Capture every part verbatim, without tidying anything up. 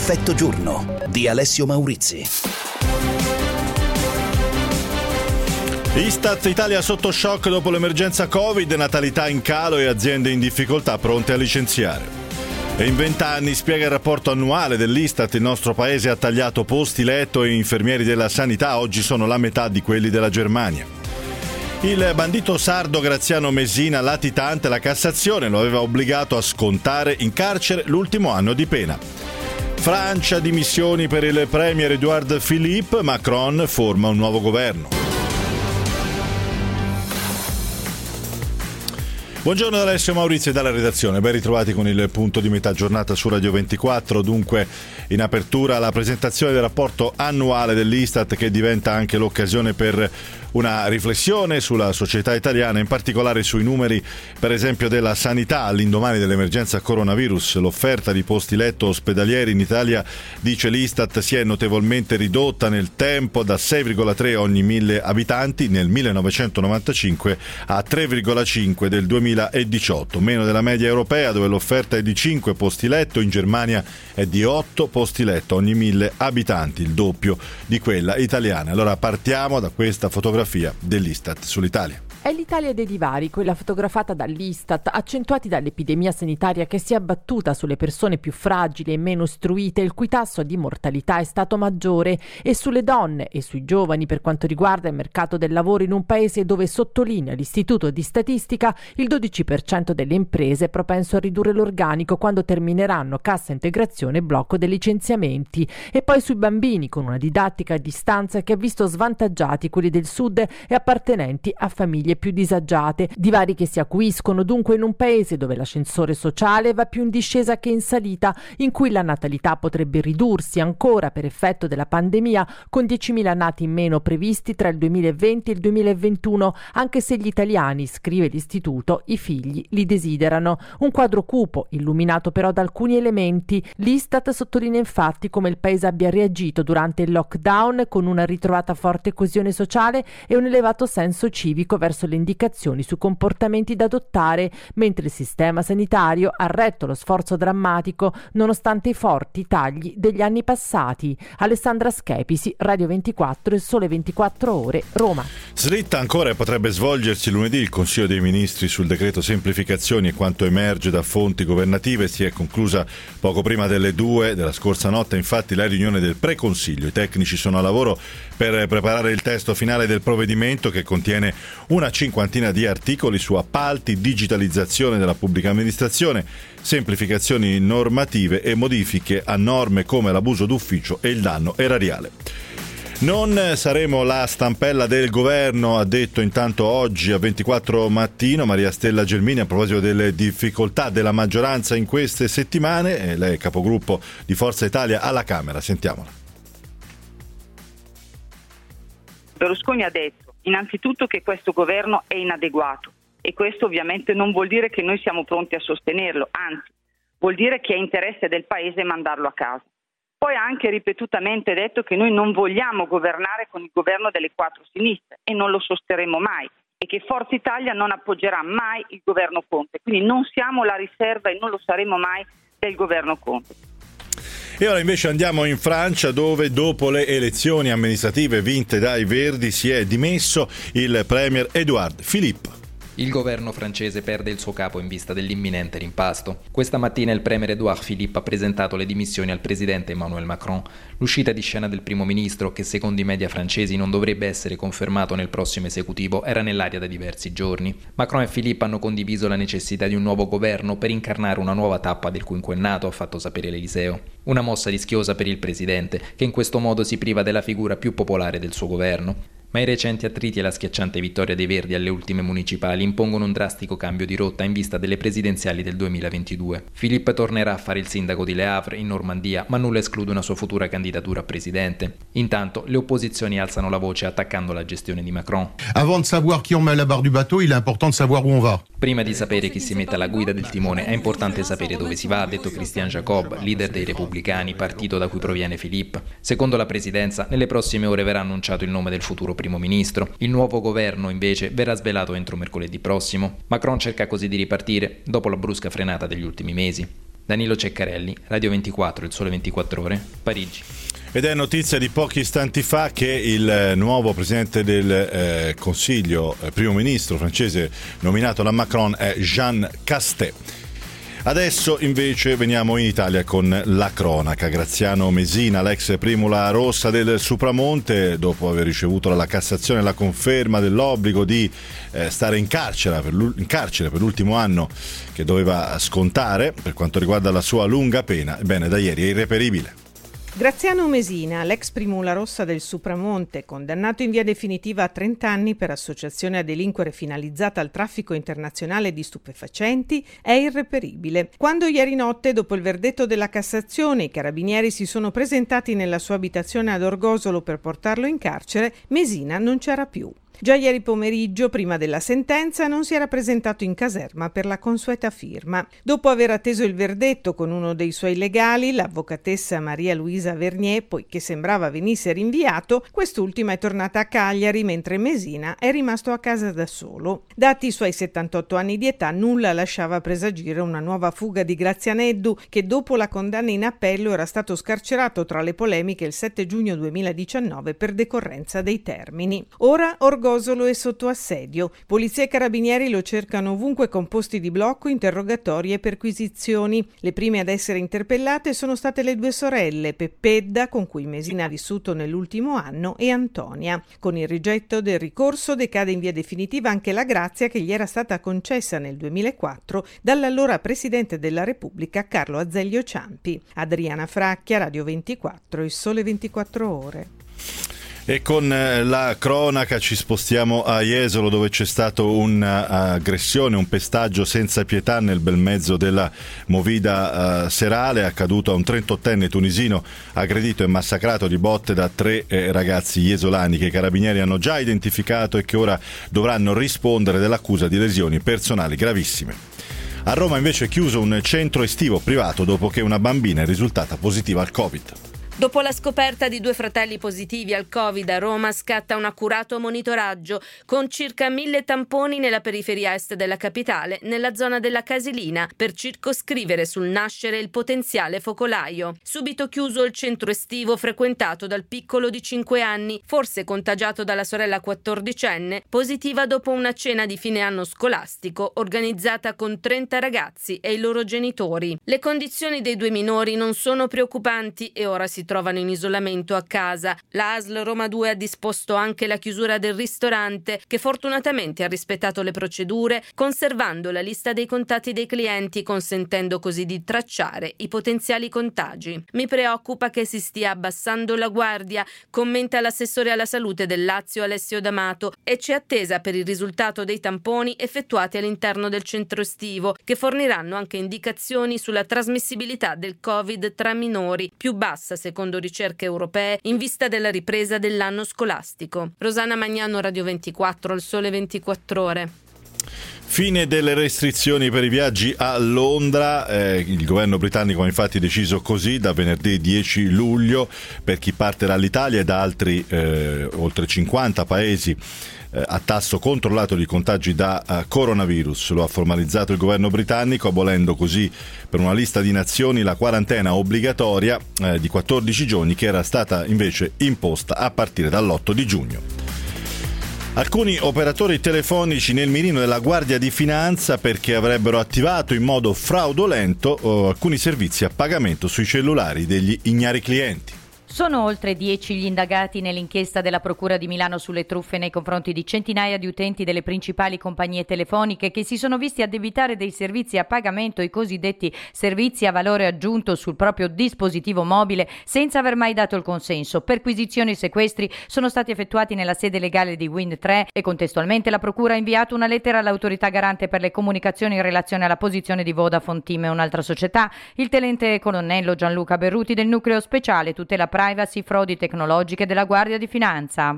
Perfetto giorno di Alessio Maurizi. Istat Italia sotto shock dopo l'emergenza Covid, natalità in calo e aziende in difficoltà pronte a licenziare. E in vent'anni, spiega il rapporto annuale dell'Istat, il nostro paese ha tagliato posti letto e infermieri della sanità, oggi sono la metà di quelli della Germania. Il bandito sardo Graziano Messina, latitante, la Cassazione lo aveva obbligato a scontare in carcere l'ultimo anno di pena. Francia, dimissioni per il premier Edouard Philippe, Macron forma un nuovo governo. Buongiorno da Alessio Maurizi e dalla redazione, ben ritrovati con il punto di metà giornata su Radio ventiquattro. Dunque, in apertura la presentazione del rapporto annuale dell'Istat, che diventa anche l'occasione per una riflessione sulla società italiana, in particolare sui numeri per esempio della sanità. All'indomani dell'emergenza coronavirus, l'offerta di posti letto ospedalieri in Italia, dice l'Istat, si è notevolmente ridotta nel tempo, da sei virgola tre ogni mille abitanti nel millenovecentonovantacinque a tre virgola cinque del duemiladiciotto, meno della media europea, dove l'offerta è di cinque posti letto. In Germania è di otto posti letto ogni mille abitanti, il doppio di quella italiana. Allora partiamo da questa fotografia dell'Istat sull'Italia. È l'Italia dei divari, quella fotografata dall'Istat, accentuati dall'epidemia sanitaria che si è abbattuta sulle persone più fragili e meno istruite, il cui tasso di mortalità è stato maggiore, e sulle donne e sui giovani per quanto riguarda il mercato del lavoro, in un paese dove, sottolinea l'Istituto di Statistica, il dodici per cento delle imprese è propenso a ridurre l'organico quando termineranno cassa integrazione e blocco dei licenziamenti. E poi sui bambini, con una didattica a distanza che ha visto svantaggiati quelli del sud e appartenenti a famiglie più disagiate, divari che si acuiscono dunque in un paese dove l'ascensore sociale va più in discesa che in salita, in cui la natalità potrebbe ridursi ancora per effetto della pandemia, con diecimila nati in meno previsti tra il duemilaventi e il duemilaventuno, anche se gli italiani, scrive l'istituto, i figli li desiderano. Un quadro cupo, illuminato però da alcuni elementi. L'Istat sottolinea infatti come il paese abbia reagito durante il lockdown con una ritrovata forte coesione sociale e un elevato senso civico verso le indicazioni su comportamenti da adottare, mentre il sistema sanitario ha retto lo sforzo drammatico nonostante i forti tagli degli anni passati. Alessandra Schepisi, Radio ventiquattro e Sole ventiquattro Ore, Roma. Slitta ancora e potrebbe svolgersi lunedì il Consiglio dei Ministri sul decreto semplificazioni, e quanto emerge da fonti governative si è conclusa poco prima delle due della scorsa notte, infatti, la riunione del pre-consiglio. I tecnici sono a lavoro per preparare il testo finale del provvedimento, che contiene una cinquantina di articoli su appalti, digitalizzazione della pubblica amministrazione, semplificazioni normative e modifiche a norme come l'abuso d'ufficio e il danno erariale. Non saremo la stampella del governo, ha detto intanto oggi a ventiquattro Mattino Maria Stella Gelmini a proposito delle difficoltà della maggioranza in queste settimane. Lei è capogruppo di Forza Italia alla Camera, sentiamola. Berlusconi ha detto innanzitutto che questo governo è inadeguato, e questo ovviamente non vuol dire che noi siamo pronti a sostenerlo, anzi vuol dire che è interesse del Paese mandarlo a casa. Poi ha anche ripetutamente detto che noi non vogliamo governare con il governo delle quattro sinistre e non lo sosterremo mai, e che Forza Italia non appoggerà mai il governo Conte, quindi non siamo la riserva e non lo saremo mai del governo Conte. E ora invece andiamo in Francia, dove dopo le elezioni amministrative vinte dai Verdi si è dimesso il premier Edouard Philippe. Il governo francese perde il suo capo in vista dell'imminente rimpasto. Questa mattina il premier Edouard Philippe ha presentato le dimissioni al presidente Emmanuel Macron. L'uscita di scena del primo ministro, che secondo i media francesi non dovrebbe essere confermato nel prossimo esecutivo, era nell'aria da diversi giorni. Macron e Philippe hanno condiviso la necessità di un nuovo governo per incarnare una nuova tappa del quinquennato, ha fatto sapere l'Eliseo. Una mossa rischiosa per il presidente, che in questo modo si priva della figura più popolare del suo governo. Ma i recenti attriti e la schiacciante vittoria dei Verdi alle ultime municipali impongono un drastico cambio di rotta in vista delle presidenziali del duemilaventidue. Philippe tornerà a fare il sindaco di Le Havre, in Normandia, ma nulla esclude una sua futura candidatura a presidente. Intanto le opposizioni alzano la voce attaccando la gestione di Macron. Avant de savoir qui on met à la barre du bateau, il est important de savoir où on va. Prima di sapere chi si mette alla guida del timone è importante sapere dove si va, ha detto Christian Jacob, leader dei Repubblicani, partito da cui proviene Philippe. Secondo la presidenza, nelle prossime ore verrà annunciato il nome del futuro primo ministro. Il nuovo governo, invece, verrà svelato entro mercoledì prossimo. Macron cerca così di ripartire dopo la brusca frenata degli ultimi mesi. Danilo Ceccarelli, Radio ventiquattro, Il Sole ventiquattro Ore, Parigi. Ed è notizia di pochi istanti fa che il nuovo presidente del eh, Consiglio, eh, primo ministro francese nominato da Macron, è Jean Castex. Adesso invece veniamo in Italia con la cronaca. Graziano Mesina, l'ex primula rossa del Supramonte, dopo aver ricevuto dalla Cassazione la conferma dell'obbligo di eh, stare in carcere, per in carcere per l'ultimo anno che doveva scontare per quanto riguarda la sua lunga pena, ebbene da ieri è irreperibile. Graziano Mesina, l'ex primula rossa del Supramonte, condannato in via definitiva a trenta anni per associazione a delinquere finalizzata al traffico internazionale di stupefacenti, è irreperibile. Quando ieri notte, dopo il verdetto della Cassazione, i carabinieri si sono presentati nella sua abitazione ad Orgosolo per portarlo in carcere, Mesina non c'era più. Già ieri pomeriggio, prima della sentenza, non si era presentato in caserma per la consueta firma. Dopo aver atteso il verdetto con uno dei suoi legali, l'avvocatessa Maria Luisa Vernier, poiché sembrava venisse rinviato, quest'ultima è tornata a Cagliari mentre Mesina è rimasto a casa da solo. Dati i suoi settantotto anni di età, nulla lasciava presagire una nuova fuga di Grazianeddu, che dopo la condanna in appello era stato scarcerato tra le polemiche il sette giugno duemiladiciannove per decorrenza dei termini. Ora Orgosolo Orgosolo è sotto assedio. Polizia e carabinieri lo cercano ovunque con posti di blocco, interrogatori e perquisizioni. Le prime ad essere interpellate sono state le due sorelle, Peppedda, con cui Mesina ha vissuto nell'ultimo anno, e Antonia. Con il rigetto del ricorso decade in via definitiva anche la grazia che gli era stata concessa nel duemilaquattro dall'allora Presidente della Repubblica Carlo Azeglio Ciampi. Adriana Fracchia, Radio ventiquattro, Il Sole ventiquattro Ore. E con la cronaca ci spostiamo a Jesolo, dove c'è stato un'aggressione, un pestaggio senza pietà nel bel mezzo della movida uh, serale, accaduto a un trentottenne tunisino aggredito e massacrato di botte da tre eh, ragazzi jesolani che i carabinieri hanno già identificato e che ora dovranno rispondere dell'accusa di lesioni personali gravissime. A Roma invece è chiuso un centro estivo privato dopo che una bambina è risultata positiva al Covid. Dopo la scoperta di due fratelli positivi al Covid a Roma scatta un accurato monitoraggio con circa mille tamponi nella periferia est della capitale, nella zona della Casilina, per circoscrivere sul nascere il potenziale focolaio. Subito chiuso il centro estivo frequentato dal piccolo di cinque anni, forse contagiato dalla sorella quattordicenne, positiva dopo una cena di fine anno scolastico organizzata con trenta ragazzi e i loro genitori. Le condizioni dei due minori non sono preoccupanti e ora si trovano in isolamento a casa. La A S L Roma due ha disposto anche la chiusura del ristorante, che fortunatamente ha rispettato le procedure, conservando la lista dei contatti dei clienti, consentendo così di tracciare i potenziali contagi. Mi preoccupa che si stia abbassando la guardia, commenta l'assessore alla salute del Lazio Alessio D'Amato, e c'è attesa per il risultato dei tamponi effettuati all'interno del centro estivo, che forniranno anche indicazioni sulla trasmissibilità del Covid tra minori, più bassa secondo secondo ricerche europee, in vista della ripresa dell'anno scolastico. Rosanna Magnano, Radio ventiquattro, Il Sole ventiquattro Ore. Fine delle restrizioni per i viaggi a Londra. Eh, il governo britannico ha infatti deciso così da venerdì dieci luglio per chi parte dall'Italia e da altri eh, oltre cinquanta paesi eh, a tasso controllato di contagi da uh, coronavirus. Lo ha formalizzato il governo britannico, abolendo così per una lista di nazioni la quarantena obbligatoria eh, di quattordici giorni che era stata invece imposta a partire dall'otto di giugno. Alcuni operatori telefonici nel mirino della Guardia di Finanza perché avrebbero attivato in modo fraudolento oh, alcuni servizi a pagamento sui cellulari degli ignari clienti. Sono oltre dieci gli indagati nell'inchiesta della Procura di Milano sulle truffe nei confronti di centinaia di utenti delle principali compagnie telefoniche che si sono visti addebitare dei servizi a pagamento, i cosiddetti servizi a valore aggiunto sul proprio dispositivo mobile, senza aver mai dato il consenso. Perquisizioni e sequestri sono stati effettuati nella sede legale di Wind tre e contestualmente la Procura ha inviato una lettera all'autorità garante per le comunicazioni in relazione alla posizione di Vodafone Team e un'altra società. Il tenente colonnello Gianluca Berruti del nucleo speciale tutela privacy, frodi tecnologiche della Guardia di Finanza. Ora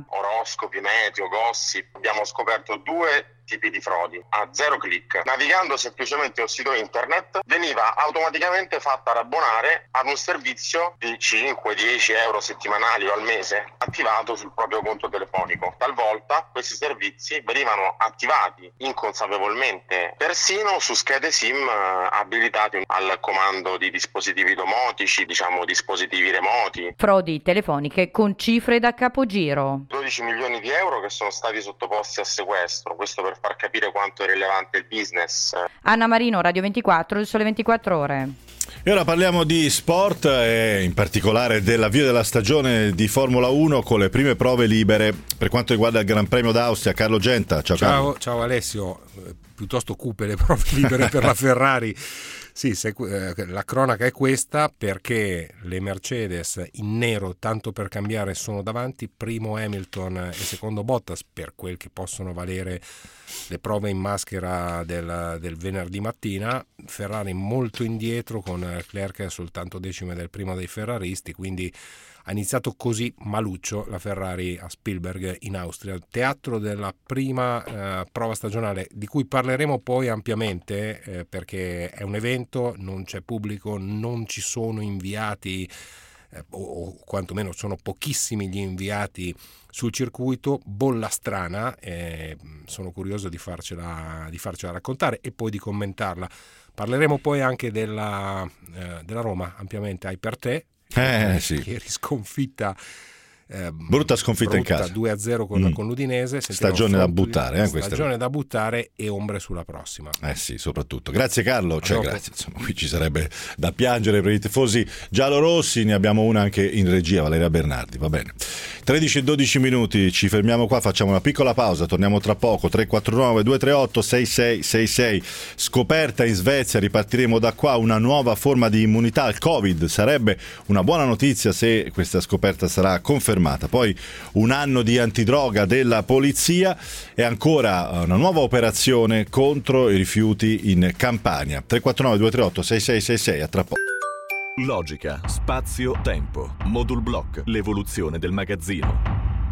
oroscopi, meteo, gossip. Abbiamo scoperto due tipi di frodi a zero click. Navigando semplicemente un sito internet veniva automaticamente fatta abbonare ad un servizio di cinque dieci euro settimanali o al mese attivato sul proprio conto telefonico. Talvolta questi servizi venivano attivati inconsapevolmente persino su schede SIM abilitati al comando di dispositivi domotici, diciamo dispositivi remoti. Frodi telefoniche con cifre da capogiro. dodici milioni di euro che sono stati sottoposti a sequestro, questo per far capire quanto è rilevante il business. Anna Marino, Radio ventiquattro, Il Sole ventiquattro Ore. E ora parliamo di sport e in particolare dell'avvio della stagione di Formula uno con le prime prove libere per quanto riguarda il Gran Premio d'Austria. Carlo Genta, ciao ciao, Carlo. Ciao Alessio, piuttosto cupe le prove libere per la Ferrari. Sì, se, eh, la cronaca è questa, perché le Mercedes in nero, tanto per cambiare, sono davanti, primo Hamilton e secondo Bottas, per quel che possono valere le prove in maschera del, del venerdì mattina. Ferrari molto indietro, con Leclerc soltanto decime del primo dei ferraristi, quindi ha iniziato così maluccio la Ferrari a Spielberg in Austria, teatro della prima eh, prova stagionale, di cui parleremo poi ampiamente, eh, perché è un evento, non c'è pubblico, non ci sono inviati, eh, o, o quantomeno sono pochissimi gli inviati sul circuito, bolla strana, eh, sono curioso di farcela, di farcela raccontare e poi di commentarla. Parleremo poi anche della, eh, della Roma ampiamente, hai per te. Eh, sì. Ieri sconfitta, eh, brutta sconfitta brutta, in casa due a zero con, mm. con l'Udinese. Stagione da buttare, eh, stagione da buttare e ombre sulla prossima. Eh sì, soprattutto. Grazie Carlo, cioè, grazie. Insomma, qui ci sarebbe da piangere per i tifosi giallorossi, ne abbiamo una anche in regia, Valeria Bernardi, va bene. tredici e dodici minuti, ci fermiamo qua, facciamo una piccola pausa, torniamo tra poco. Tre quattro nove due tre otto sei sei sei sei. Scoperta in Svezia, ripartiremo da qua, una nuova forma di immunità al Covid. Sarebbe una buona notizia se questa scoperta sarà confermata. Poi un anno di antidroga della polizia e ancora una nuova operazione contro i rifiuti in Campania. Tre quattro nove due tre otto sei sei sei sei, a tra poco. Logica, spazio, tempo. Modul Block, l'evoluzione del magazzino.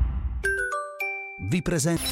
Vi presento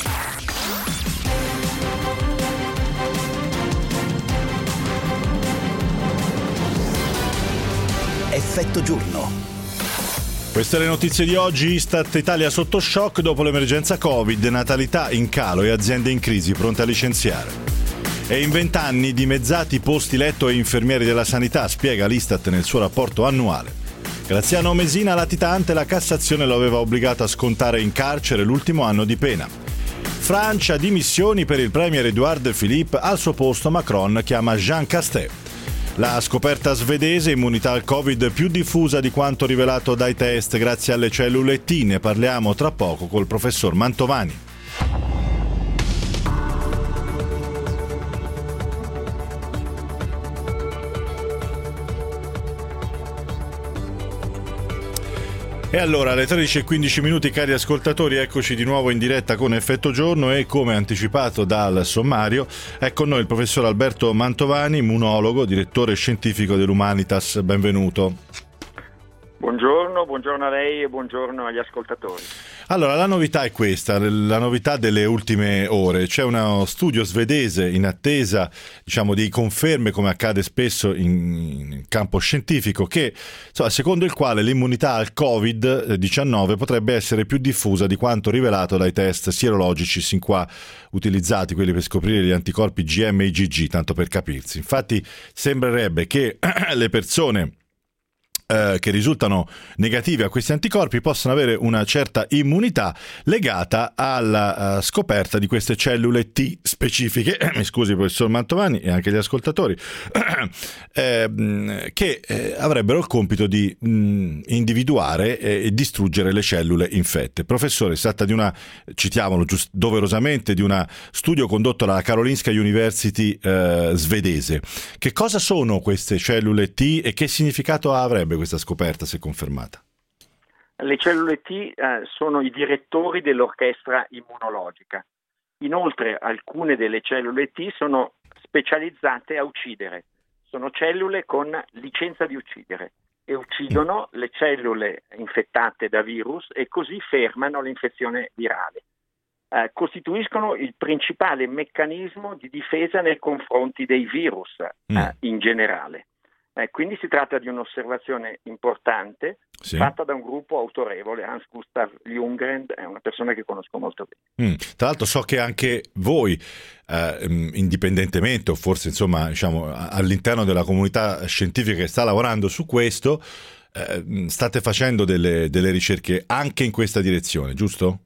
Effetto giorno. Queste le notizie di oggi. Istat Italia sotto shock dopo l'emergenza Covid, natalità in calo e aziende in crisi pronte a licenziare. E in vent'anni dimezzati posti letto e infermieri della sanità, spiega l'Istat nel suo rapporto annuale. Graziano Mesina latitante, la Cassazione lo aveva obbligato a scontare in carcere l'ultimo anno di pena. Francia, dimissioni per il premier Édouard Philippe, al suo posto Macron chiama Jean Castex. La scoperta svedese, immunità al Covid più diffusa di quanto rivelato dai test grazie alle cellule T. Ne parliamo tra poco col professor Mantovani. E allora, alle tredici e quindici minuti, cari ascoltatori, eccoci di nuovo in diretta con Effetto Giorno e, come anticipato dal sommario, è con noi il professor Alberto Mantovani, immunologo, direttore scientifico dell'Humanitas. Benvenuto. Buongiorno, buongiorno a lei e buongiorno agli ascoltatori. Allora, la novità è questa, la novità delle ultime ore. C'è uno studio svedese in attesa, diciamo, di conferme, come accade spesso in, in campo scientifico, che insomma, secondo il quale l'immunità al covid diciannove potrebbe essere più diffusa di quanto rivelato dai test sierologici sin qua utilizzati, quelli per scoprire gli anticorpi G M e I G G, tanto per capirsi. Infatti sembrerebbe che le persone Eh, che risultano negative a questi anticorpi possano avere una certa immunità legata alla uh, scoperta di queste cellule T specifiche, mi scusi professor Mantovani e anche gli ascoltatori, eh, che eh, avrebbero il compito di mh, individuare e distruggere le cellule infette. Professore, si tratta di una, citiamolo giust- doverosamente, di un studio condotto dalla Karolinska University eh, svedese. Che cosa sono queste cellule T e che significato avrebbe questa scoperta se confermata? Le cellule T eh, sono i direttori dell'orchestra immunologica. Inoltre alcune delle cellule T sono specializzate a uccidere, sono cellule con licenza di uccidere. e uccidono le cellule infettate da virus e così fermano l'infezione virale. Eh, costituiscono il principale meccanismo di difesa nei confronti dei virus mm. eh, in generale. Eh, quindi si tratta di un'osservazione importante sì. fatta da un gruppo autorevole. Hans Gustav Ljunggren è una persona che conosco molto bene. Mm. Tra l'altro so che anche voi, eh, indipendentemente o forse insomma diciamo all'interno della comunità scientifica che sta lavorando su questo, eh, state facendo delle, delle ricerche anche in questa direzione, giusto?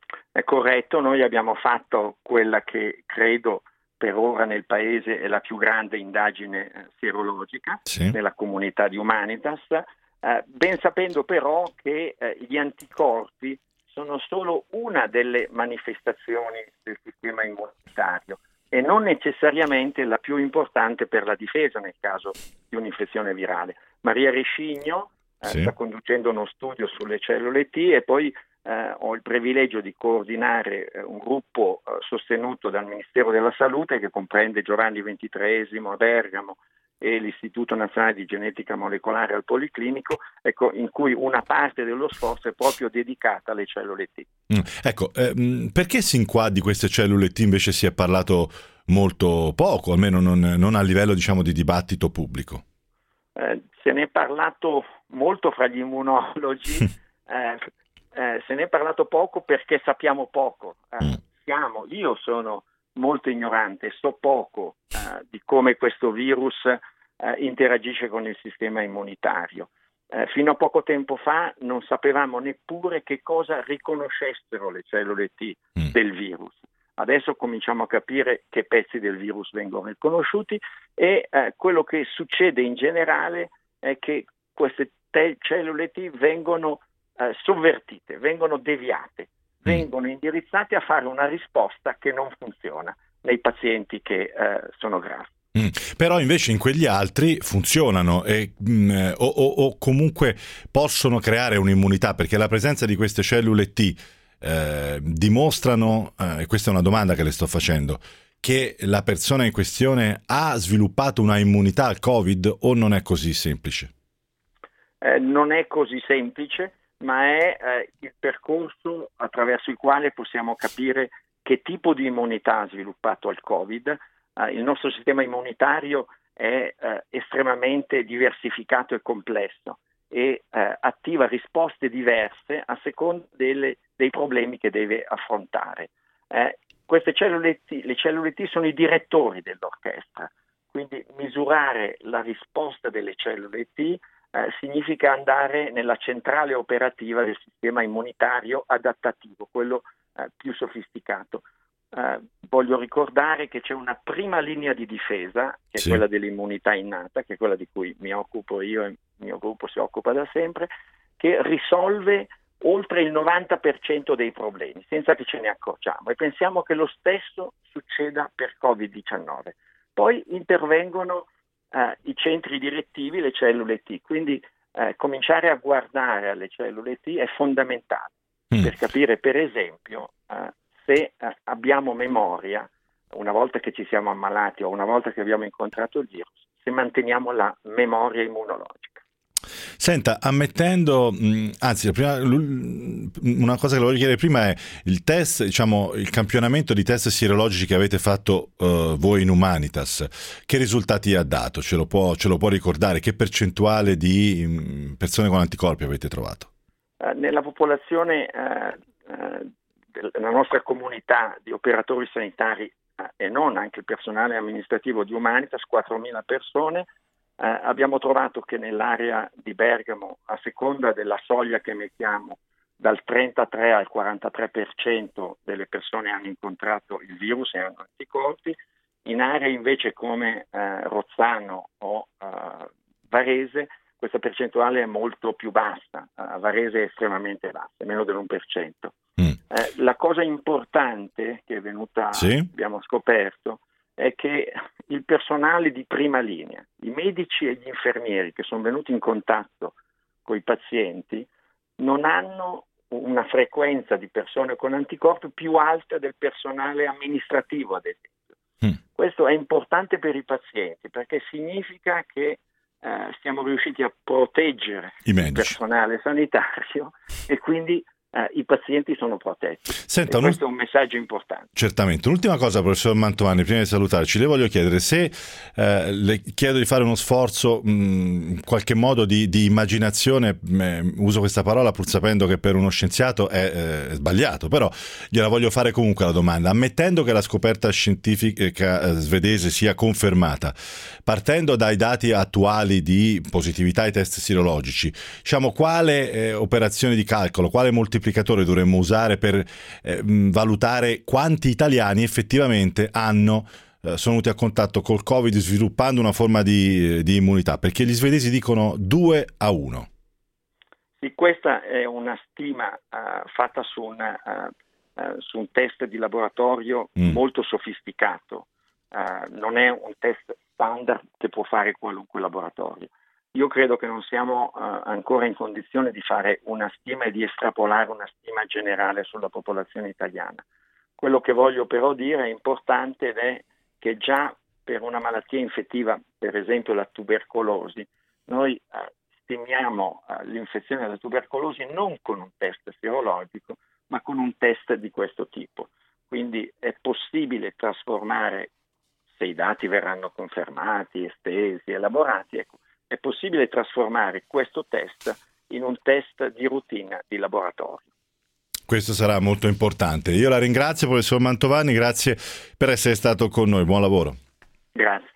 È corretto, noi abbiamo fatto quella che credo per ora nel paese è la più grande indagine eh, sierologica sì. nella comunità di Humanitas, eh, ben sapendo però che eh, gli anticorpi sono solo una delle manifestazioni del sistema immunitario e non necessariamente la più importante per la difesa nel caso di un'infezione virale. Maria Rescigno eh, sì. sta conducendo uno studio sulle cellule T e poi Uh, ho il privilegio di coordinare uh, un gruppo uh, sostenuto dal Ministero della Salute che comprende Giovanni ventitreesimo a Bergamo e l'Istituto Nazionale di Genetica Molecolare al Policlinico, ecco, in cui una parte dello sforzo è proprio dedicata alle cellule T. Mm, ecco, ehm, perché sin qua di queste cellule T invece si è parlato molto poco, almeno non, non a livello diciamo di dibattito pubblico? Eh, se ne è parlato molto fra gli immunologi, eh, Eh, se ne è parlato poco perché sappiamo poco. Eh, siamo, io sono molto ignorante, so poco eh, di come questo virus eh, interagisce con il sistema immunitario. Eh, fino a poco tempo fa non sapevamo neppure che cosa riconoscessero le cellule T mm. del virus. Adesso cominciamo a capire che pezzi del virus vengono riconosciuti e eh, quello che succede in generale è che queste te- cellule T vengono Uh, sovvertite, vengono deviate, vengono indirizzate a fare una risposta che non funziona nei pazienti che uh, sono gravi. Mm. Però invece in quegli altri funzionano e, mm, o, o, o comunque possono creare un'immunità, perché la presenza di queste cellule T eh, dimostrano, eh, e questa è una domanda che le sto facendo, che la persona in questione ha sviluppato una immunità al Covid o non è così semplice? Eh, non è così semplice, ma è eh, il percorso attraverso il quale possiamo capire che tipo di immunità ha sviluppato al Covid. Eh, il nostro sistema immunitario è eh, estremamente diversificato e complesso e eh, attiva risposte diverse a seconda delle, dei problemi che deve affrontare. Eh, queste cellule T, le cellule T sono i direttori dell'orchestra, quindi misurare la risposta delle cellule T Eh, significa andare nella centrale operativa del sistema immunitario adattativo, quello eh, più sofisticato. Eh, voglio ricordare che c'è una prima linea di difesa, che sì. è quella dell'immunità innata, che è quella di cui mi occupo io e il mio gruppo si occupa da sempre, che risolve oltre il novanta per cento dei problemi, senza che ce ne accorgiamo. E pensiamo che lo stesso succeda per covid diciannove. Poi intervengono Uh, i centri direttivi, le cellule T, quindi uh, cominciare a guardare alle cellule T è fondamentale mm. per capire per esempio uh, se uh, abbiamo memoria una volta che ci siamo ammalati o una volta che abbiamo incontrato il virus, se manteniamo la memoria immunologica. Senta, ammettendo, anzi, la prima, una cosa che le voglio chiedere prima è il test, diciamo, il campionamento di test sierologici che avete fatto uh, voi in Humanitas, che risultati ha dato? Ce lo può, ce lo può ricordare? Che percentuale di um, persone con anticorpi avete trovato? Uh, nella popolazione, uh, uh, della nostra comunità di operatori sanitari uh, e non, anche il personale amministrativo di Humanitas, quattromila persone, Eh, abbiamo trovato che nell'area di Bergamo, a seconda della soglia che mettiamo, dal trentatré al quarantatré per cento delle persone hanno incontrato il virus e hanno anticorpi. In aree invece come eh, Rozzano o eh, Varese questa percentuale è molto più bassa, a Varese è estremamente bassa, meno dell'uno per cento. Mm. Eh, la cosa importante che è venuta, sì? abbiamo scoperto, è che il personale di prima linea, i medici e gli infermieri che sono venuti in contatto con i pazienti, non hanno una frequenza di persone con anticorpi più alta del personale amministrativo, ad esempio. Mm. Questo è importante per i pazienti perché significa che eh, siamo riusciti a proteggere il personale sanitario e quindi eh, i pazienti sono protetti. Senta, e questo è un messaggio importante. Certamente. Un'ultima cosa, professor Mantovani, prima di salutarci, le voglio chiedere se eh, le chiedo di fare uno sforzo mh, in qualche modo di, di immaginazione, mh, uso questa parola pur sapendo che per uno scienziato è eh, sbagliato, però gliela voglio fare comunque la domanda, ammettendo che la scoperta scientifica eh, svedese sia confermata, partendo dai dati attuali di positività ai test sierologici, diciamo quale eh, operazione di calcolo, quale moltiplicatore dovremmo usare per eh, valutare quanti italiani effettivamente hanno eh, sono venuti a contatto col Covid sviluppando una forma di, di immunità, perché gli svedesi dicono due a uno. Sì, questa è una stima uh, fatta su, una, uh, uh, su un test di laboratorio mm. molto sofisticato, uh, non è un test standard che può fare qualunque laboratorio. Io credo che non siamo uh, ancora in condizione di fare una stima e di estrapolare una stima generale sulla popolazione italiana. Quello che voglio però dire è importante ed è che già per una malattia infettiva, per esempio la tubercolosi, noi uh, stimiamo uh, l'infezione della tubercolosi non con un test sierologico, ma con un test di questo tipo. Quindi è possibile trasformare, se i dati verranno confermati, estesi, elaborati, ecco, è possibile trasformare questo test in un test di routine di laboratorio. Questo sarà molto importante. Io la ringrazio, professor Mantovani, grazie per essere stato con noi. Buon lavoro. Grazie.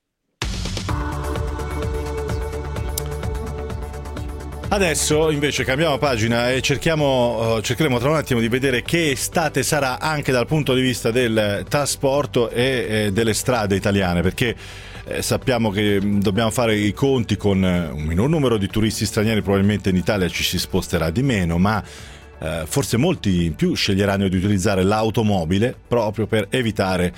Adesso invece cambiamo pagina e cerchiamo, uh, cercheremo tra un attimo di vedere che estate sarà anche dal punto di vista del trasporto e eh, delle strade italiane, perché eh, sappiamo che dobbiamo fare i conti con un minor numero di turisti stranieri, probabilmente in Italia ci si sposterà di meno, ma eh, forse molti in più sceglieranno di utilizzare l'automobile proprio per evitare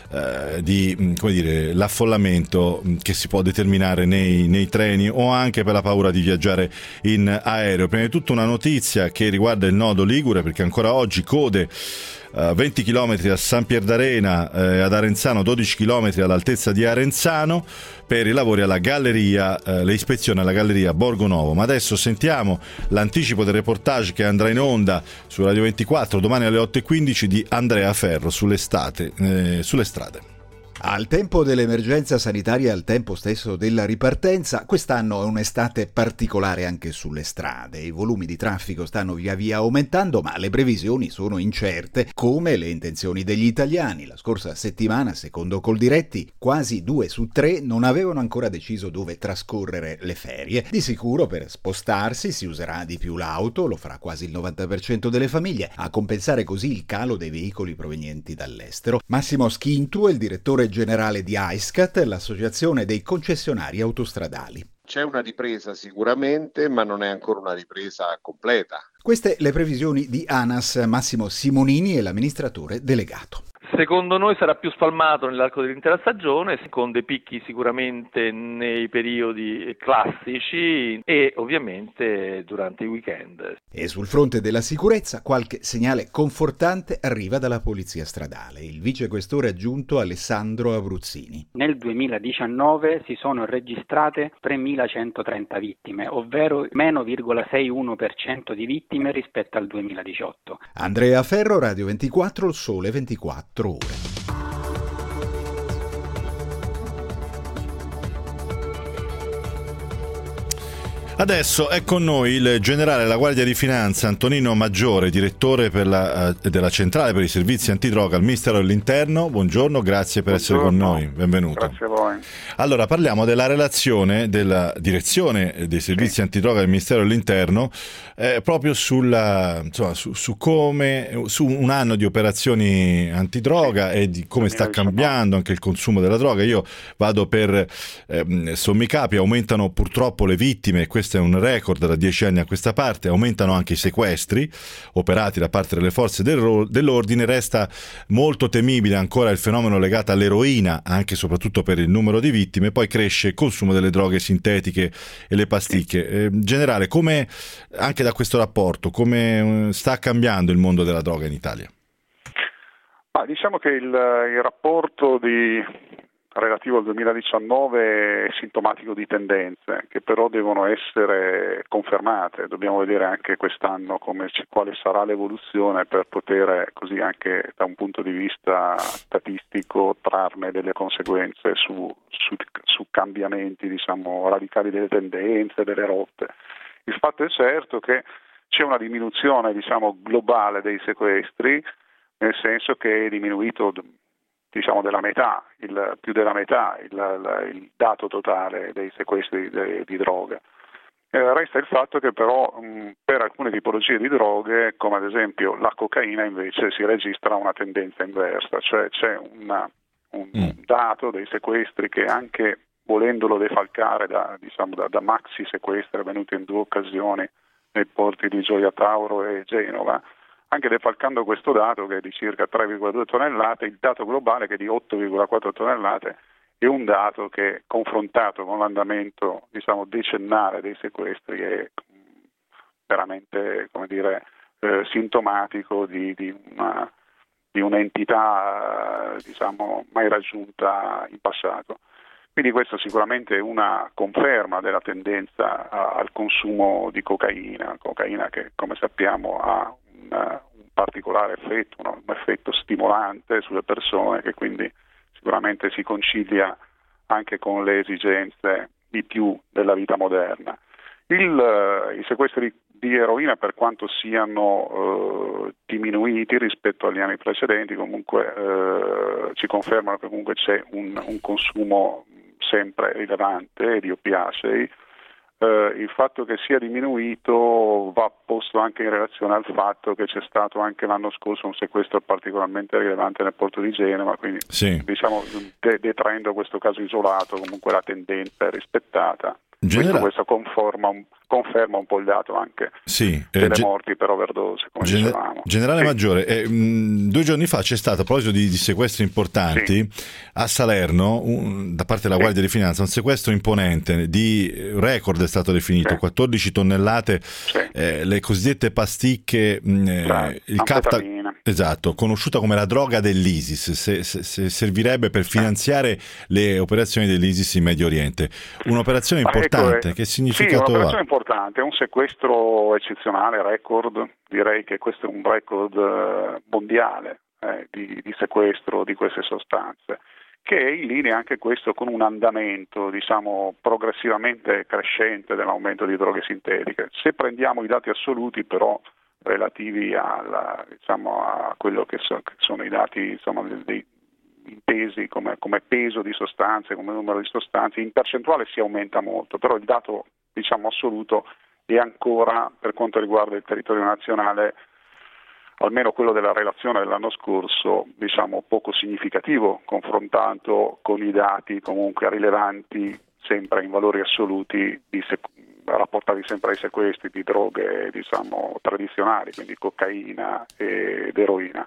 eh, di, come dire, l'affollamento che si può determinare nei, nei treni, o anche per la paura di viaggiare in aereo. Prima di tutto una notizia che riguarda il nodo ligure, perché ancora oggi code Uh, venti chilometri a San Pierdarena, eh, ad Arenzano dodici chilometri all'altezza di Arenzano per i lavori alla galleria, eh, le ispezioni alla galleria Borgonovo. Ma adesso sentiamo l'anticipo del reportage che andrà in onda su Radio ventiquattro domani alle otto e quindici di Andrea Ferro sull'estate, eh, sulle strade. Al tempo dell'emergenza sanitaria e al tempo stesso della ripartenza, quest'anno è un'estate particolare anche sulle strade. I volumi di traffico stanno via via aumentando, ma le previsioni sono incerte, come le intenzioni degli italiani. La scorsa settimana, secondo Coldiretti, quasi due su tre non avevano ancora deciso dove trascorrere le ferie. Di sicuro per spostarsi si userà di più l'auto, lo farà quasi il novanta per cento delle famiglie, a compensare così il calo dei veicoli provenienti dall'estero. Massimo Schintu è il direttore generale di AISCAT, l'associazione dei concessionari autostradali. C'è una ripresa sicuramente, ma non è ancora una ripresa completa. Queste le previsioni di ANAS. Massimo Simonini è l'amministratore delegato. Secondo noi sarà più spalmato nell'arco dell'intera stagione, con dei picchi sicuramente nei periodi classici e ovviamente durante i weekend. E sul fronte della sicurezza qualche segnale confortante arriva dalla Polizia Stradale. Il vicequestore aggiunto Alessandro Abruzzini. Nel duemiladiciannove si sono registrate tremilacentotrenta vittime, ovvero meno virgola sessantuno per cento di vittime rispetto al duemiladiciotto. Andrea Ferro, Radio ventiquattro, il Sole ventiquattro Ore. Adesso è con noi il generale della Guardia di Finanza Antonino Maggiore, direttore per la, eh, della centrale per i servizi antidroga al Ministero dell'Interno. Buongiorno, grazie per Buongiorno. essere con noi, benvenuto. Grazie a voi. Allora, parliamo della relazione della direzione dei servizi sì. antidroga del Ministero dell'Interno eh, proprio sulla, insomma, su, su come su un anno di operazioni antidroga sì. e di come sta cambiando anche il consumo della droga. Io vado per eh, sommi capi, aumentano purtroppo le vittime, questo è un record da dieci anni a questa parte, aumentano anche i sequestri operati da parte delle forze dell'ordine, resta molto temibile ancora il fenomeno legato all'eroina, anche e soprattutto per il numero di vittime, poi cresce il consumo delle droghe sintetiche e le pasticche. Eh, generale, come anche da questo rapporto, come sta cambiando il mondo della droga in Italia? Ah, diciamo che il, il rapporto di relativo al duemiladiciannove è sintomatico di tendenze che però devono essere confermate. Dobbiamo vedere anche quest'anno come, quale sarà l'evoluzione per poter così anche da un punto di vista statistico trarne delle conseguenze su, su, su cambiamenti diciamo radicali delle tendenze, delle rotte. Il fatto è certo che c'è una diminuzione diciamo globale dei sequestri, nel senso che è diminuito diciamo della metà, il, più della metà il, il, il dato totale dei sequestri di, di droga. Eh, resta il fatto che però mh, per alcune tipologie di droghe, come ad esempio la cocaina, invece si registra una tendenza inversa, cioè c'è una, un, mm. un dato dei sequestri che anche volendolo defalcare da, diciamo, da, da maxi sequestri avvenuti in due occasioni nei porti di Gioia Tauro e Genova, anche defalcando questo dato che è di circa tre virgola due tonnellate, il dato globale che è di otto virgola quattro tonnellate è un dato che confrontato con l'andamento diciamo decennale dei sequestri è veramente come dire eh, sintomatico di, di, una, di un'entità diciamo mai raggiunta in passato. Quindi questo sicuramente è una conferma della tendenza a, al consumo di cocaina, cocaina che come sappiamo ha un particolare effetto, un effetto stimolante sulle persone che quindi sicuramente si concilia anche con le esigenze di più della vita moderna. Il, I sequestri di eroina, per quanto siano eh, diminuiti rispetto agli anni precedenti, comunque eh, ci confermano che comunque c'è un, un consumo sempre rilevante di oppiacei. Uh, il fatto che sia diminuito va posto anche in relazione al fatto che c'è stato anche l'anno scorso un sequestro particolarmente rilevante nel porto di Genova, quindi sì. diciamo de- detraendo questo caso isolato comunque la tendenza è rispettata. Genera... Questo conforma un, conferma un po' il dato anche sì, delle eh, ge- morti per overdose, come Gen- dicevamo. Generale sì. Maggiore, eh, mh, due giorni fa c'è stato, a proposito di, di sequestri importanti, sì. a Salerno, un, da parte della sì. Guardia di Finanza, un sequestro imponente, di record è stato definito, sì. quattordici tonnellate, sì. eh, le cosiddette pasticche, mh, sì. il capta, esatto, conosciuta come la droga dell'ISIS, se, se, se servirebbe per finanziare le operazioni dell'ISIS in Medio Oriente. Un'operazione importante. Importante, che significato sì, un'operazione ha? importante, è un sequestro eccezionale, record, direi che questo è un record mondiale eh, di, di sequestro di queste sostanze, che è in linea anche questo con un andamento diciamo progressivamente crescente dell'aumento di droghe sintetiche. Se prendiamo i dati assoluti però relativi alla, diciamo, a quello che, so, che sono i dati insomma, dei intesi come, come peso di sostanze, come numero di sostanze, in percentuale si aumenta molto, però il dato diciamo assoluto è ancora, per quanto riguarda il territorio nazionale, almeno quello della relazione dell'anno scorso, diciamo poco significativo, confrontato con i dati comunque rilevanti, sempre in valori assoluti, di sec- rapportati sempre ai sequestri di droghe diciamo tradizionali, quindi cocaina ed eroina.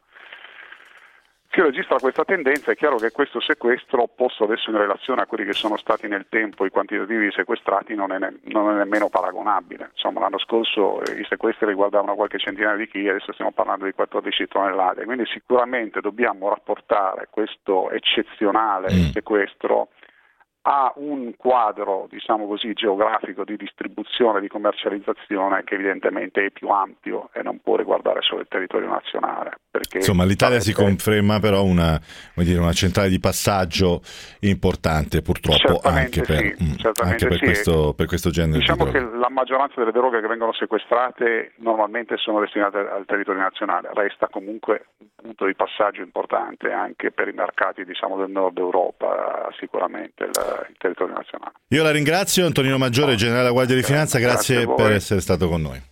Si registra questa tendenza, è chiaro che questo sequestro, posto adesso in relazione a quelli che sono stati nel tempo i quantitativi sequestrati, non è, ne- non è nemmeno paragonabile. Insomma, l'anno scorso eh, i sequestri riguardavano qualche centinaia di chili, adesso stiamo parlando di quattordici tonnellate, quindi sicuramente dobbiamo rapportare questo eccezionale mm. sequestro ha un quadro, diciamo così, geografico di distribuzione, di commercializzazione che evidentemente è più ampio e non può riguardare solo il territorio nazionale. Perché insomma l'Italia si conferma però una, come dire, una centrale di passaggio importante purtroppo anche per, sì, mh, anche per, sì. questo, per questo genere diciamo di droghe. Diciamo che la maggioranza delle droghe che vengono sequestrate normalmente sono destinate al territorio nazionale, resta comunque un punto di passaggio importante anche per i mercati diciamo del nord Europa, sicuramente il, il territorio nazionale. Io la ringrazio, Antonino Maggiore, generale della Guardia di Finanza, grazie, grazie per essere stato con noi.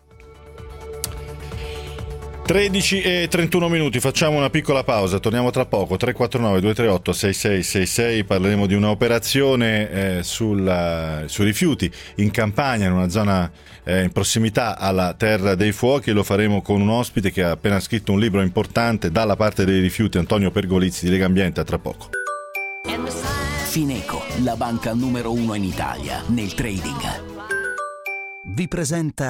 tredici e trentuno minuti, facciamo una piccola pausa, torniamo tra poco. Tre quattro nove due tre otto sei sei sei sei, parleremo di un'operazione eh, sulla, sui rifiuti in Campania, in una zona eh, in prossimità alla Terra dei Fuochi, e lo faremo con un ospite che ha appena scritto un libro importante, Dalla parte dei rifiuti, Antonio Pergolizzi di Legambiente. A tra poco. Fineco, la banca numero uno in Italia nel trading, vi presenta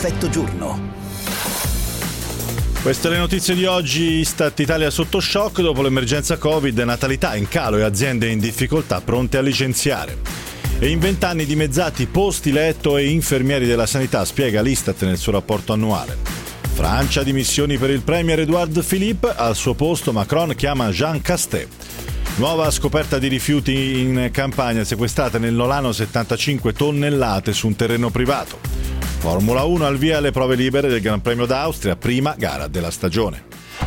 Effetto giorno. Queste le notizie di oggi. Istat Italia sotto shock dopo l'emergenza Covid, natalità in calo e aziende in difficoltà pronte a licenziare. E in vent'anni dimezzati posti letto e infermieri della sanità, spiega l'Istat nel suo rapporto annuale. Francia, dimissioni per il premier Édouard Philippe, al suo posto Macron chiama Jean Castex. Nuova scoperta di rifiuti in Campania, sequestrate nel Nolano settantacinque tonnellate su un terreno privato. Formula uno al via alle prove libere del Gran Premio d'Austria, prima gara della stagione.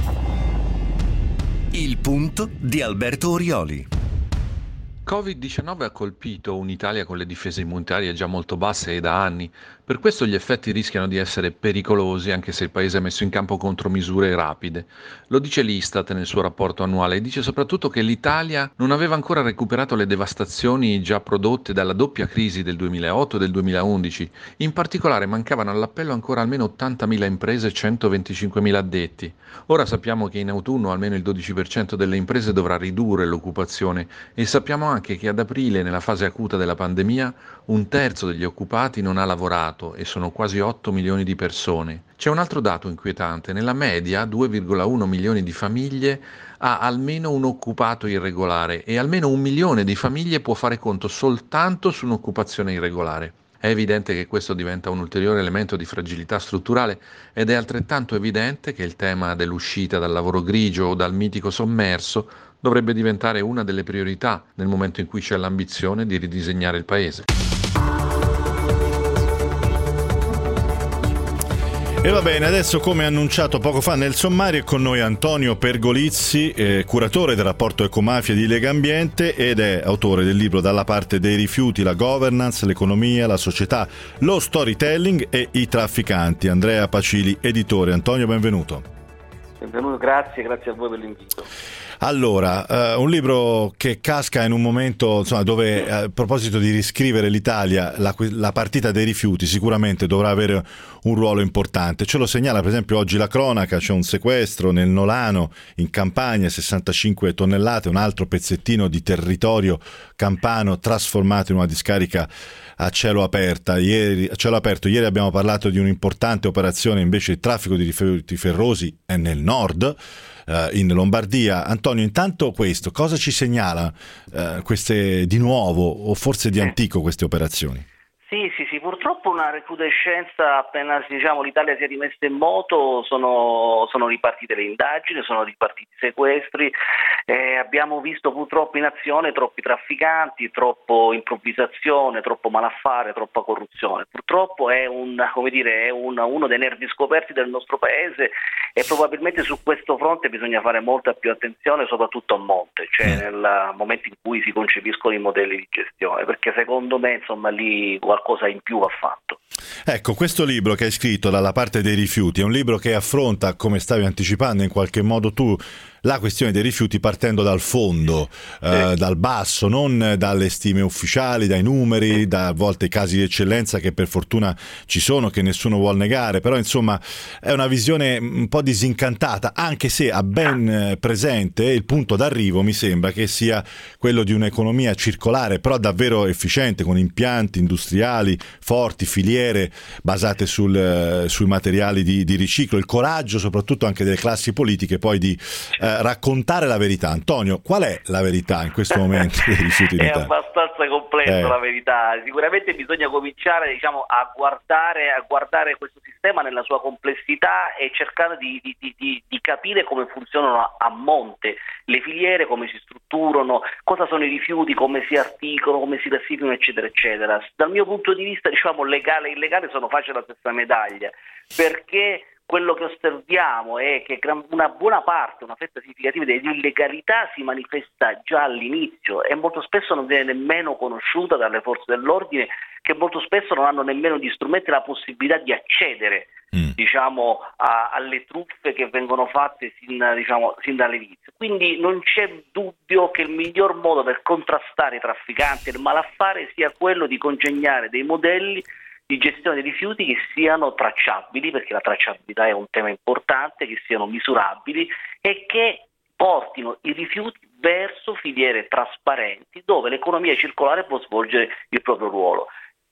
Il punto di Alberto Orioli. covid diciannove ha colpito un'Italia con le difese immunitarie già molto basse e da anni. Per questo gli effetti rischiano di essere pericolosi anche se il Paese ha messo in campo contromisure rapide. Lo dice l'Istat nel suo rapporto annuale e dice soprattutto che l'Italia non aveva ancora recuperato le devastazioni già prodotte dalla doppia crisi del duemilaotto e del duemilaundici. In particolare mancavano all'appello ancora almeno ottantamila imprese e centoventicinquemila addetti. Ora sappiamo che in autunno almeno il dodici per cento delle imprese dovrà ridurre l'occupazione e sappiamo anche che ad aprile, nella fase acuta della pandemia, un terzo degli occupati non ha lavorato e sono quasi otto milioni di persone. C'è un altro dato inquietante: nella media due virgola uno milioni di famiglie ha almeno un occupato irregolare e almeno un milione di famiglie può fare conto soltanto su un'occupazione irregolare. È evidente che questo diventa un ulteriore elemento di fragilità strutturale ed è altrettanto evidente che il tema dell'uscita dal lavoro grigio o dal mitico sommerso dovrebbe diventare una delle priorità nel momento in cui c'è l'ambizione di ridisegnare il Paese. E va bene, adesso come annunciato poco fa nel sommario è con noi Antonio Pergolizzi, eh, curatore del rapporto Ecomafia di Legambiente ed è autore del libro Dalla parte dei rifiuti, la governance, l'economia, la società, lo storytelling e i trafficanti. Andrea Pacili, editore. Antonio, benvenuto. Benvenuto, grazie, grazie a voi per l'invito. Allora, uh, un libro che casca in un momento insomma, dove uh, a proposito di riscrivere l'Italia, la, la partita dei rifiuti sicuramente dovrà avere un ruolo importante. Ce lo segnala per esempio oggi la cronaca, c'è un sequestro nel Nolano in Campania, sessantacinque tonnellate, un altro pezzettino di territorio campano trasformato in una discarica a cielo aperto. Ieri, a cielo aperto. Ieri abbiamo parlato di un'importante operazione invece di traffico di rifiuti ferrosi nel nord, in Lombardia. Antonio, intanto questo, cosa ci segnala eh, queste di nuovo o forse di antico queste operazioni? Sì, sì, sì, purtroppo una recrudescenza appena diciamo l'Italia si è rimessa in moto, sono, sono ripartite le indagini, sono ripartiti i sequestri, eh, abbiamo visto purtroppo in azione troppi trafficanti, troppo improvvisazione, troppo malaffare, troppa corruzione. Purtroppo è un, come dire, è un, uno dei nervi scoperti del nostro Paese e probabilmente su questo fronte bisogna fare molta più attenzione, soprattutto a monte, cioè nel momento in cui si concepiscono i modelli di gestione, perché secondo me insomma lì qualcosa in più va fatto. Ecco, questo libro che hai scritto Dalla parte dei rifiuti è un libro che affronta, come stavi anticipando in qualche modo tu, la questione dei rifiuti partendo dal fondo, eh, dal basso, non dalle stime ufficiali, dai numeri, da a volte i casi di eccellenza che per fortuna ci sono, che nessuno vuol negare, però insomma è una visione un po' disincantata, anche se ha ben presente il punto d'arrivo, mi sembra che sia quello di un'economia circolare, però davvero efficiente, con impianti industriali forti, filiere basate sul, sui materiali di, di riciclo, il coraggio soprattutto anche delle classi politiche poi di eh, raccontare la verità. Antonio, qual è la verità in questo momento dei rifiuti in Italia? È abbastanza complessa eh. la verità. Sicuramente bisogna cominciare diciamo, a guardare a guardare questo sistema nella sua complessità e cercare di, di, di, di capire come funzionano a, a monte le filiere, come si strutturano, cosa sono i rifiuti, come si articolano, come si classificano, eccetera, eccetera. Dal mio punto di vista, diciamo, legale e illegale sono facili la stessa medaglia, perché quello che osserviamo è che una buona parte, una fetta significativa dell'illegalità si manifesta già all'inizio e molto spesso non viene nemmeno conosciuta dalle forze dell'ordine, che molto spesso non hanno nemmeno gli strumenti e la possibilità di accedere mm. diciamo, a, alle truffe che vengono fatte sin, diciamo, sin dall'inizio. Quindi non c'è dubbio che il miglior modo per contrastare i trafficanti e il malaffare sia quello di congegnare dei modelli di gestione dei rifiuti che siano tracciabili, perché la tracciabilità è un tema importante, che siano misurabili e che portino i rifiuti verso filiere trasparenti dove l'economia circolare può svolgere il proprio ruolo.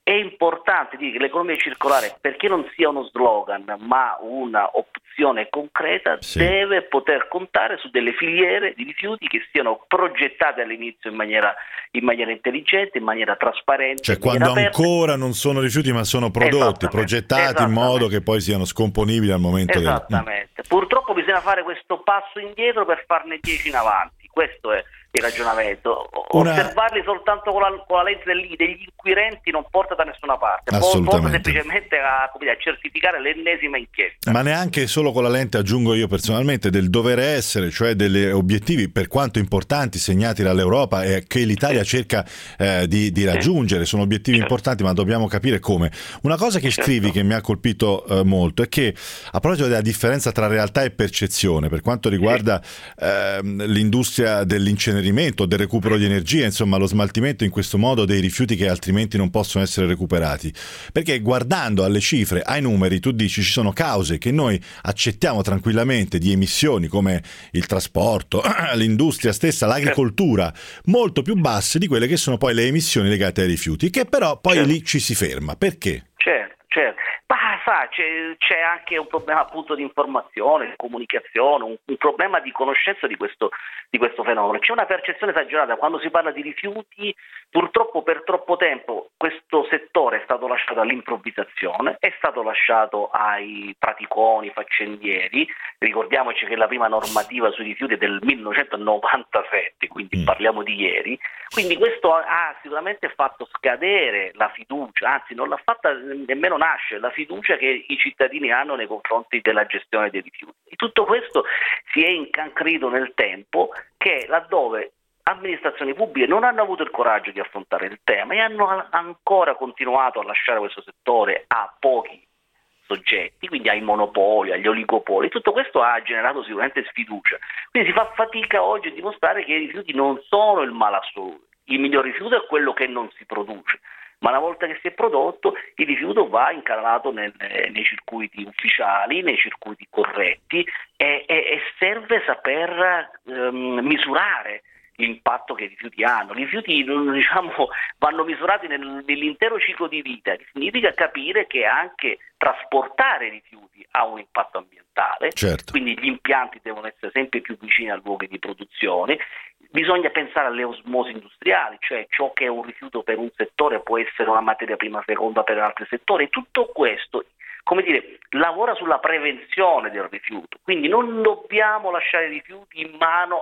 È importante dire che l'economia circolare, perché non sia uno slogan ma una opzione concreta, sì. deve poter contare su delle filiere di rifiuti che siano progettate all'inizio in maniera, in maniera intelligente, in maniera trasparente. Cioè quando ancora non sono rifiuti ma sono prodotti, progettati in modo che poi siano scomponibili al momento del... Esattamente. Purtroppo bisogna fare questo passo indietro per farne dieci in avanti, questo è il ragionamento. Una... Osservarli soltanto con la, con la lente degli, degli inquirenti non porta da nessuna parte, porta semplicemente a, come dire, a certificare l'ennesima inchiesta. Ma neanche solo con la lente, aggiungo io personalmente, del dover essere, cioè degli obiettivi per quanto importanti segnati dall'Europa e che l'Italia sì. cerca eh, di, di raggiungere, sì. sono obiettivi certo. importanti, ma dobbiamo capire come. Una cosa che certo. scrivi che mi ha colpito eh, molto è che a proposito della differenza tra realtà e percezione per quanto riguarda sì. eh, l'industria dell'incenerimento, del recupero di energia, insomma lo smaltimento in questo modo dei rifiuti che altrimenti non possono essere recuperati, perché guardando alle cifre, ai numeri, tu dici ci sono cause che noi accettiamo tranquillamente di emissioni come il trasporto, l'industria stessa, l'agricoltura, molto più basse di quelle che sono poi le emissioni legate ai rifiuti, che però poi certo. lì ci si ferma. Perché? Certo, certo. Ma sa, c'è, c'è anche un problema appunto di informazione, di comunicazione, un, un problema di conoscenza di questo, di questo fenomeno. C'è una percezione esagerata quando si parla di rifiuti. Purtroppo per troppo tempo questo settore è stato lasciato all'improvvisazione, è stato lasciato ai praticoni, faccendieri. Ricordiamoci che la prima normativa sui rifiuti è del millenovecentonovantasette, quindi mm. parliamo di ieri. Quindi questo ha sicuramente fatto scadere la fiducia, anzi non l'ha fatta nemmeno nascere, la fiducia che i cittadini hanno nei confronti della gestione dei rifiuti. E tutto questo si è incancrito nel tempo, che laddove amministrazioni pubbliche non hanno avuto il coraggio di affrontare il tema e hanno ancora continuato a lasciare questo settore a pochi soggetti, quindi ai monopoli, agli oligopoli, tutto questo ha generato sicuramente sfiducia. Quindi si fa fatica oggi a dimostrare che i rifiuti non sono il male assoluto. Il miglior rifiuto è quello che non si produce, ma una volta che si è prodotto il rifiuto va incanalato nel, nei circuiti ufficiali, nei circuiti corretti e, e, e serve saper um, misurare l'impatto che i rifiuti hanno. I rifiuti, diciamo, vanno misurati nel, nell'intero ciclo di vita, che significa capire che anche trasportare i rifiuti ha un impatto ambientale, certo. quindi gli impianti devono essere sempre più vicini ai luoghi di produzione. Bisogna pensare alle osmosi industriali, cioè ciò che è un rifiuto per un settore può essere una materia prima seconda per altri settori. Tutto questo, come dire, lavora sulla prevenzione del rifiuto, quindi non dobbiamo lasciare i rifiuti in mano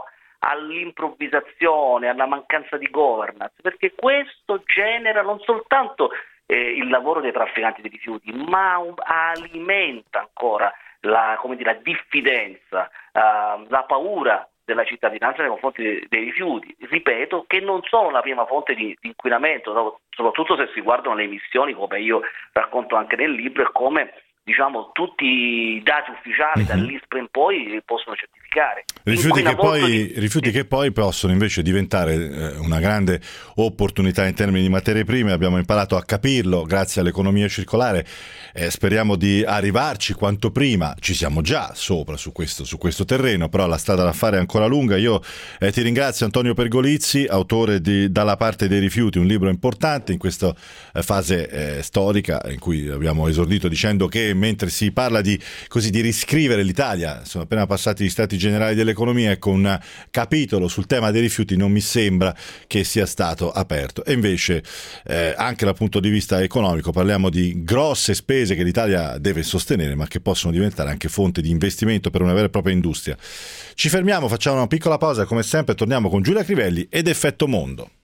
all'improvvisazione, alla mancanza di governance, perché questo genera non soltanto eh, il lavoro dei trafficanti di rifiuti, ma um, alimenta ancora la, come dire, la diffidenza, uh, la paura della cittadinanza nei confronti dei, dei rifiuti, ripeto, che non sono la prima fonte di, di inquinamento, soprattutto se si guardano le emissioni, come io racconto anche nel libro, e come diciamo tutti i dati ufficiali mm-hmm. dall'ISPRA in poi possono certificare. Rifiuti che, poi, di... rifiuti che poi possono invece diventare eh, una grande opportunità in termini di materie prime. Abbiamo imparato a capirlo grazie all'economia circolare, eh, speriamo di arrivarci quanto prima. Ci siamo già sopra su questo, su questo terreno, però la strada da fare è ancora lunga. Io eh, ti ringrazio, Antonio Pergolizzi, autore di Dalla parte dei rifiuti, un libro importante in questa eh, fase eh, storica in cui abbiamo esordito dicendo che mentre si parla di, così, di riscrivere l'Italia, sono appena passati gli Stati Generali dell'Economia, ecco, un capitolo sul tema dei rifiuti non mi sembra che sia stato aperto. E invece eh, anche dal punto di vista economico parliamo di grosse spese che l'Italia deve sostenere, ma che possono diventare anche fonte di investimento per una vera e propria industria. Ci fermiamo, facciamo una piccola pausa, come sempre torniamo con Giulia Crivelli ed Effetto Mondo.